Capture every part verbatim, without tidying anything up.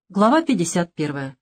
Глава пятьдесят первая.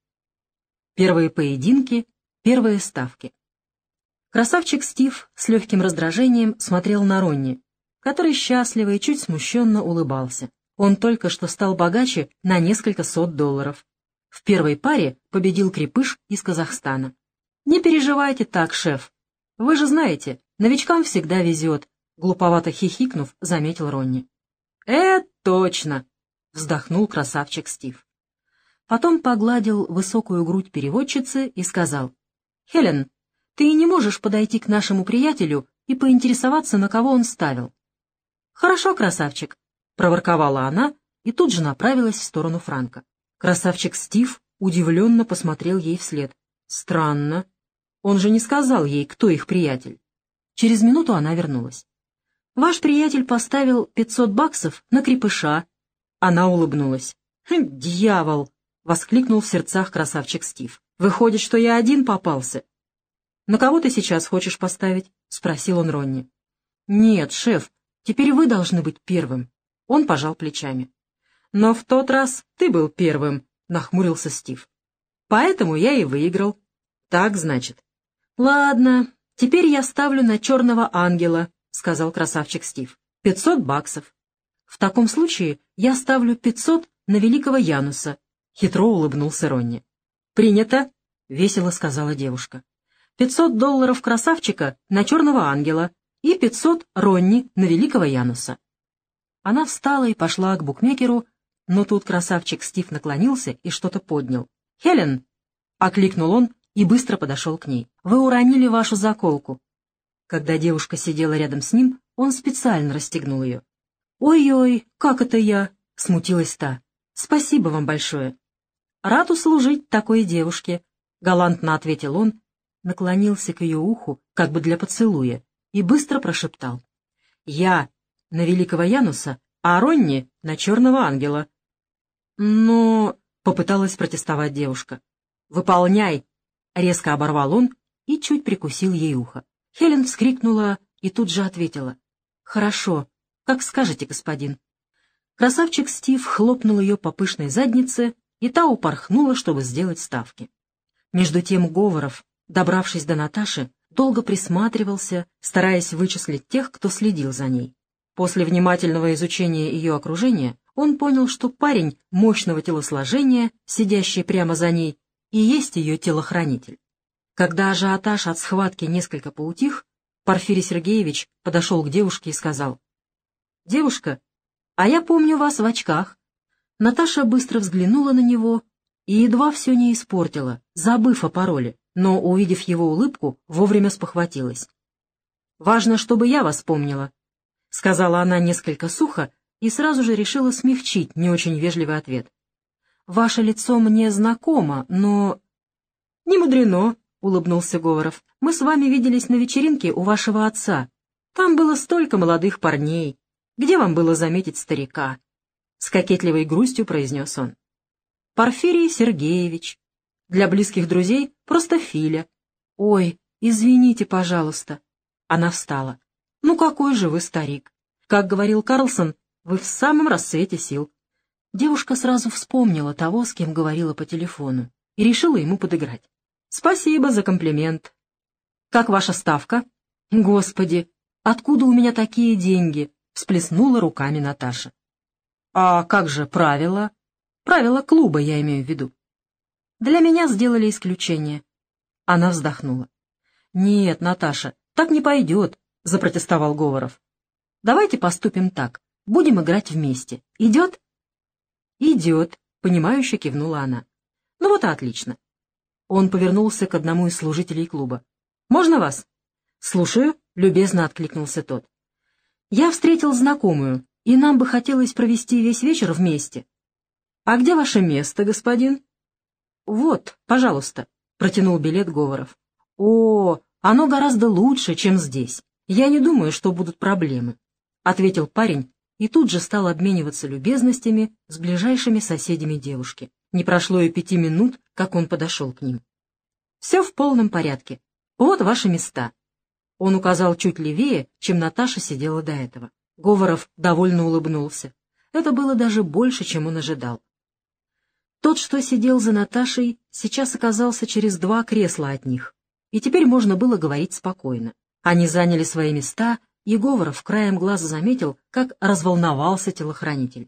Первые поединки, первые ставки. Красавчик Стив с легким раздражением смотрел на Ронни, который счастливо и чуть смущенно улыбался. Он только что стал богаче на несколько сот долларов. В первой паре победил крепыш из Казахстана. «Не переживайте так, шеф. Вы же знаете, новичкам всегда везет», — глуповато хихикнув, заметил Ронни. «Э, точно!» — вздохнул красавчик Стив. Потом погладил высокую грудь переводчицы и сказал: «Хелен, ты не можешь подойти к нашему приятелю и поинтересоваться, на кого он ставил?» «Хорошо, красавчик», — проворковала она и тут же направилась в сторону Франка. Красавчик Стив удивленно посмотрел ей вслед. Странно. Он же не сказал ей, кто их приятель. Через минуту она вернулась. «Ваш приятель поставил пятьсот баксов на крепыша». Она улыбнулась. «Хм, дьявол!» — воскликнул в сердцах красавчик Стив. «Выходит, что я один попался». «На кого ты сейчас хочешь поставить?» — спросил он Ронни. «Нет, шеф, теперь вы должны быть первым». Он пожал плечами. «Но в тот раз ты был первым», — нахмурился Стив. «Поэтому я и выиграл». «Так, значит». «Ладно, теперь я ставлю на черного ангела», — сказал красавчик Стив. «Пятьсот баксов». «В таком случае я ставлю пятьсот на великого Януса», — хитро улыбнулся Ронни. «Принято», — весело сказала девушка. «Пятьсот долларов красавчика на черного ангела и пятьсот Ронни на великого Януса». Она встала и пошла к букмекеру, но тут красавчик Стив наклонился и что-то поднял. «Хелен!» — окликнул он и быстро подошел к ней. «Вы уронили вашу заколку». Когда девушка сидела рядом с ним, он специально расстегнул ее. «Ой-ой, как это я?» — смутилась та. «Спасибо вам большое». «Рад услужить такой девушке», — галантно ответил он, наклонился к ее уху, как бы для поцелуя, и быстро прошептал: «Я на великого Януса, а Ронни на черного ангела». «Но...» — попыталась протестовать девушка. «Выполняй!» — резко оборвал он и чуть прикусил ей ухо. Хелен вскрикнула и тут же ответила: «Хорошо, как скажете, господин». Красавчик Стив хлопнул ее по пышной заднице, и та упорхнула, чтобы сделать ставки. Между тем Говоров, добравшись до Наташи, долго присматривался, стараясь вычислить тех, кто следил за ней. После внимательного изучения ее окружения он понял, что парень мощного телосложения, сидящий прямо за ней, и есть ее телохранитель. Когда ажиотаж от схватки несколько поутих, Порфирий Сергеевич подошел к девушке и сказал: «Девушка, а я помню вас в очках». Наташа быстро взглянула на него и едва все не испортила, забыв о пароле, но, увидев его улыбку, вовремя спохватилась. «Важно, чтобы я вас помнила», — сказала она несколько сухо и сразу же решила смягчить не очень вежливый ответ. «Ваше лицо мне знакомо, но...» «Не мудрено», — улыбнулся Говоров. «Мы с вами виделись на вечеринке у вашего отца. Там было столько молодых парней. Где вам было заметить старика?» С кокетливой грустью произнес он. «Порфирий Сергеевич. Для близких друзей просто Филя». «Ой, извините, пожалуйста». Она встала. «Ну какой же вы старик? Как говорил Карлсон, вы в самом расцвете сил». Девушка сразу вспомнила того, с кем говорила по телефону, и решила ему подыграть. «Спасибо за комплимент. Как ваша ставка?» «Господи, откуда у меня такие деньги?» — всплеснула руками Наташа. «А как же правила? Правила клуба, я имею в виду». «Для меня сделали исключение». Она вздохнула. «Нет, Наташа, так не пойдет», — запротестовал Говоров. «Давайте поступим так. Будем играть вместе. Идет?» «Идет», — понимающе кивнула она. «Ну вот и отлично». Он повернулся к одному из служителей клуба. «Можно вас?» «Слушаю», — любезно откликнулся тот. «Я встретил знакомую, и нам бы хотелось провести весь вечер вместе». «А где ваше место, господин?» «Вот, пожалуйста», — протянул билет Говоров. «О, оно гораздо лучше, чем здесь. Я не думаю, что будут проблемы», — ответил парень и тут же стал обмениваться любезностями с ближайшими соседями девушки. Не прошло и пяти минут, как он подошел к ним. «Все в полном порядке. Вот ваши места». Он указал чуть левее, чем Наташа сидела до этого. Говоров довольно улыбнулся. Это было даже больше, чем он ожидал. Тот, что сидел за Наташей, сейчас оказался через два кресла от них, и теперь можно было говорить спокойно. Они заняли свои места, и Говоров краем глаза заметил, как разволновался телохранитель.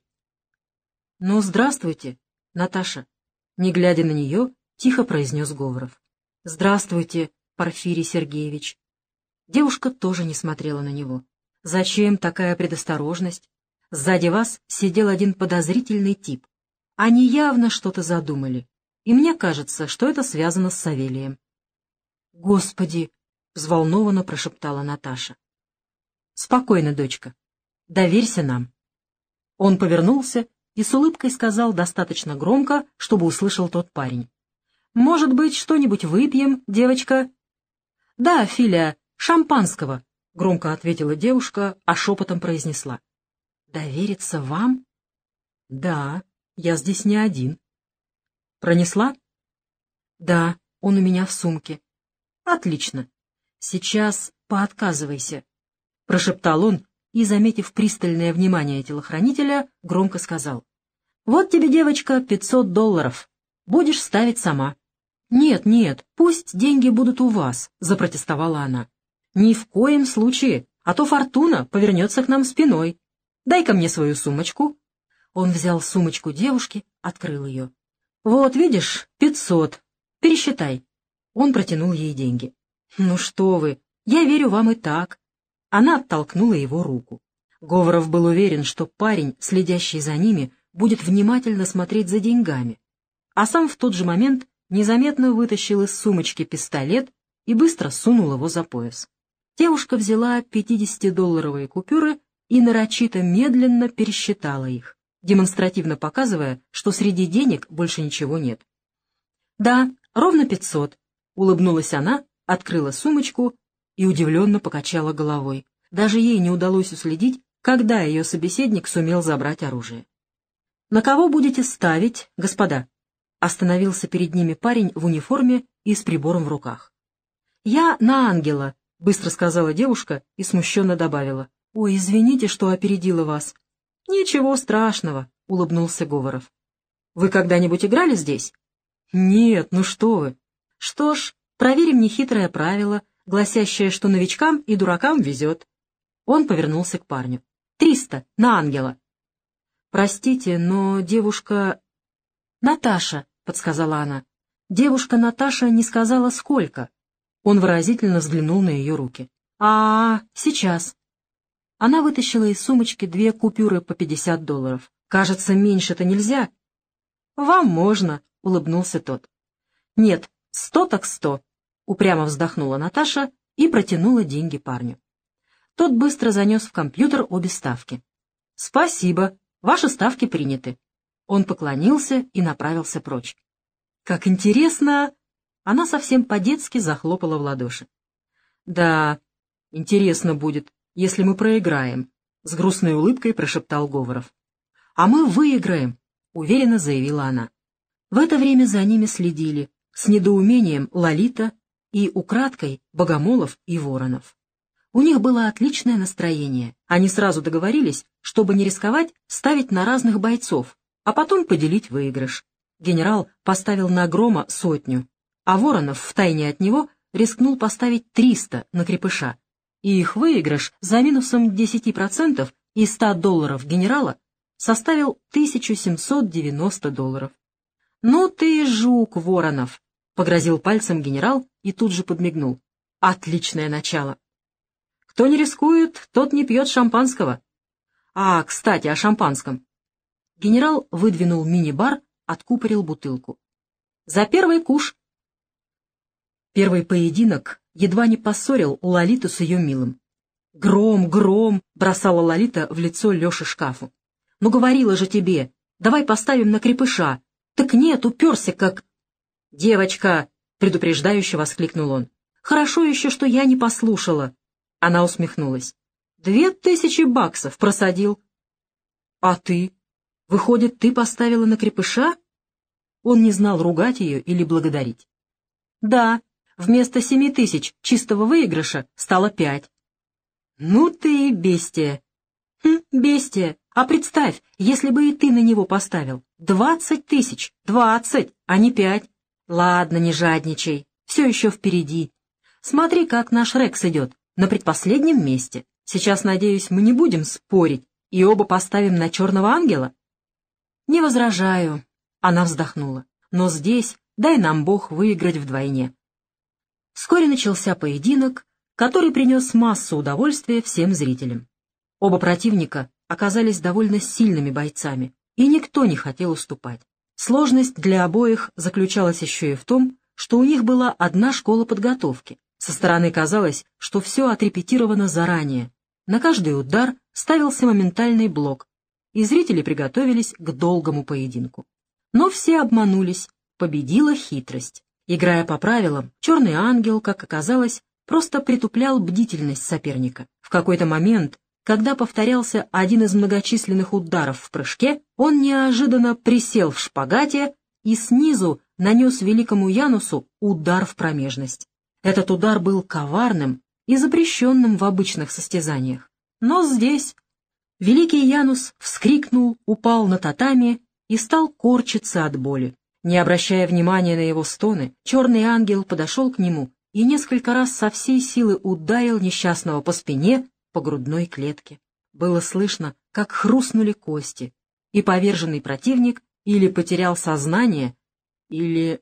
— Ну, здравствуйте, Наташа, — не глядя на нее, тихо произнес Говоров. — Здравствуйте, Порфирий Сергеевич. Девушка тоже не смотрела на него. — Зачем такая предосторожность? Сзади вас сидел один подозрительный тип. Они явно что-то задумали, и мне кажется, что это связано с Савелием. — Господи! — взволнованно прошептала Наташа. — Спокойно, дочка. Доверься нам. Он повернулся и с улыбкой сказал достаточно громко, чтобы услышал тот парень. — Может быть, что-нибудь выпьем, девочка? — Да, Филя, шампанского, — громко ответила девушка, а шепотом произнесла. — Довериться вам? — Да. Я здесь не один. Пронесла? Да, он у меня в сумке. Отлично. Сейчас поотказывайся, — прошептал он и, заметив пристальное внимание телохранителя, громко сказал. Вот тебе, девочка, пятьсот долларов. Будешь ставить сама. Нет, нет, пусть деньги будут у вас, — запротестовала она. Ни в коем случае, а то Фортуна повернется к нам спиной. Дай-ка мне свою сумочку. Он взял сумочку девушки, открыл ее. «Вот, видишь, пятьсот. Пересчитай». Он протянул ей деньги. «Ну что вы, я верю вам и так». Она оттолкнула его руку. Говоров был уверен, что парень, следящий за ними, будет внимательно смотреть за деньгами, а сам в тот же момент незаметно вытащил из сумочки пистолет и быстро сунул его за пояс. Девушка взяла пятидесятидолларовые купюры и нарочито медленно пересчитала их, демонстративно показывая, что среди денег больше ничего нет. «Да, ровно пятьсот», — улыбнулась она, открыла сумочку и удивленно покачала головой. Даже ей не удалось уследить, когда ее собеседник сумел забрать оружие. «На кого будете ставить, господа?» — остановился перед ними парень в униформе и с прибором в руках. «Я на ангела», — быстро сказала девушка и смущенно добавила. «Ой, извините, что опередила вас». «Ничего страшного», — улыбнулся Говоров. «Вы когда-нибудь играли здесь?» «Нет, ну что вы». «Что ж, проверим нехитрое правило, гласящее, что новичкам и дуракам везет». Он повернулся к парню. «Триста, на ангела». «Простите, но девушка...» «Наташа», — подсказала она. Девушка Наташа не сказала, сколько. Он выразительно взглянул на ее руки. «А, сейчас». Она вытащила из сумочки две купюры по пятьдесят долларов. «Кажется, меньше-то нельзя». «Вам можно», — улыбнулся тот. «Нет, сто так сто», — упрямо вздохнула Наташа и протянула деньги парню. Тот быстро занес в компьютер обе ставки. «Спасибо, ваши ставки приняты». Он поклонился и направился прочь. «Как интересно!» Она совсем по-детски захлопала в ладоши. «Да, интересно будет, если мы проиграем», — с грустной улыбкой прошептал Говоров. «А мы выиграем», — уверенно заявила она. В это время за ними следили с недоумением Лолита и украдкой Богомолов и Воронов. У них было отличное настроение. Они сразу договорились, чтобы не рисковать, ставить на разных бойцов, а потом поделить выигрыш. Генерал поставил на Грома сотню, а Воронов втайне от него рискнул поставить триста на Крепыша, и их выигрыш за минусом десять процентов и ста долларов генерала составил тысячу семьсот девяносто долларов. «Ну ты жук, Воронов!» — погрозил пальцем генерал и тут же подмигнул. «Отличное начало!» «Кто не рискует, тот не пьет шампанского». «А, кстати, о шампанском». Генерал выдвинул мини-бар, откупорил бутылку. «За первый куш!» Первый поединок едва не поссорил Лолиту с ее милым. «Гром, гром!» — бросала Лолита в лицо Леше шкафу. «Ну говорила же тебе, давай поставим на Крепыша. Так нет, уперся как...» «Девочка!» — предупреждающе воскликнул он. «Хорошо еще, что я не послушала». Она усмехнулась. «Две тысячи баксов просадил». «А ты? Выходит, ты поставила на Крепыша?» Он не знал, ругать ее или благодарить. «Да, вместо семи тысяч чистого выигрыша стало пять». «Ну ты и бестия». «Хм, бестия. А представь, если бы и ты на него поставил. Двадцать тысяч! Двадцать, а не пять! Ладно, не жадничай, все еще впереди. Смотри, как наш Рекс идет, на предпоследнем месте. Сейчас, надеюсь, мы не будем спорить и оба поставим на черного ангела? Не возражаю, она вздохнула, но здесь дай нам Бог выиграть вдвойне. Вскоре начался поединок, который принес массу удовольствия всем зрителям. Оба противника оказались довольно сильными бойцами, и никто не хотел уступать. Сложность для обоих заключалась еще и в том, что у них была одна школа подготовки. Со стороны казалось, что все отрепетировано заранее. На каждый удар ставился моментальный блок, и зрители приготовились к долгому поединку. Но все обманулись, победила хитрость. Играя по правилам, черный ангел, как оказалось, просто притуплял бдительность соперника. В какой-то момент, когда повторялся один из многочисленных ударов в прыжке, он неожиданно присел в шпагате и снизу нанес великому Янусу удар в промежность. Этот удар был коварным и запрещенным в обычных состязаниях. Но здесь великий Янус вскрикнул, упал на татами и стал корчиться от боли. Не обращая внимания на его стоны, черный ангел подошел к нему и несколько раз со всей силы ударил несчастного по спине, по грудной клетке. Было слышно, как хрустнули кости, и поверженный противник или потерял сознание, или...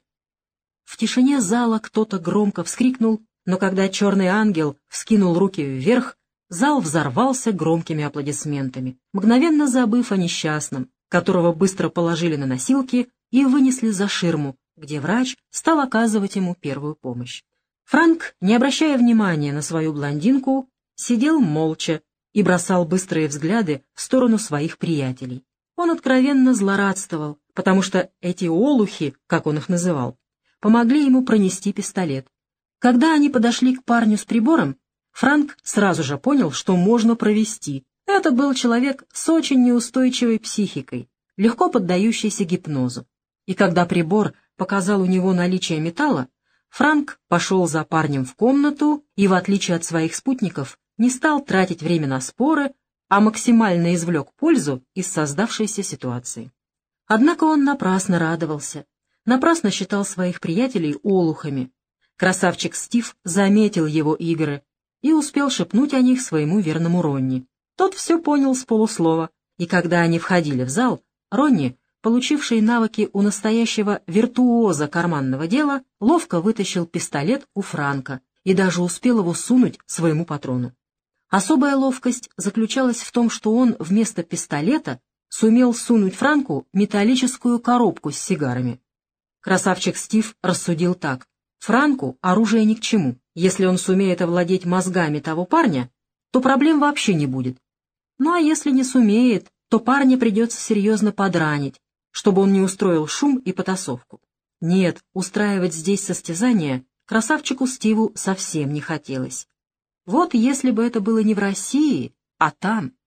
В тишине зала кто-то громко вскрикнул, но когда черный ангел вскинул руки вверх, зал взорвался громкими аплодисментами, мгновенно забыв о несчастном, которого быстро положили на носилки и вынесли за ширму, где врач стал оказывать ему первую помощь. Франк, не обращая внимания на свою блондинку, сидел молча и бросал быстрые взгляды в сторону своих приятелей. Он откровенно злорадствовал, потому что эти олухи, как он их называл, помогли ему пронести пистолет. Когда они подошли к парню с прибором, Франк сразу же понял, что можно провести. Это был человек с очень неустойчивой психикой, легко поддающийся гипнозу. И когда прибор показал у него наличие металла, Франк пошел за парнем в комнату и, в отличие от своих спутников, не стал тратить время на споры, а максимально извлек пользу из создавшейся ситуации. Однако он напрасно радовался, напрасно считал своих приятелей олухами. Красавчик Стив заметил его игры и успел шепнуть о них своему верному Ронни. Тот все понял с полуслова, и когда они входили в зал, Ронни, получивший навыки у настоящего виртуоза карманного дела, ловко вытащил пистолет у Франка и даже успел его сунуть своему патрону. Особая ловкость заключалась в том, что он вместо пистолета сумел сунуть Франку металлическую коробку с сигарами. Красавчик Стив рассудил так: Франку оружие ни к чему. Если он сумеет овладеть мозгами того парня, то проблем вообще не будет. Ну а если не сумеет, то парня придется серьезно подранить, чтобы он не устроил шум и потасовку. Нет, устраивать здесь состязания красавчику Стиву совсем не хотелось. Вот если бы это было не в России, а там...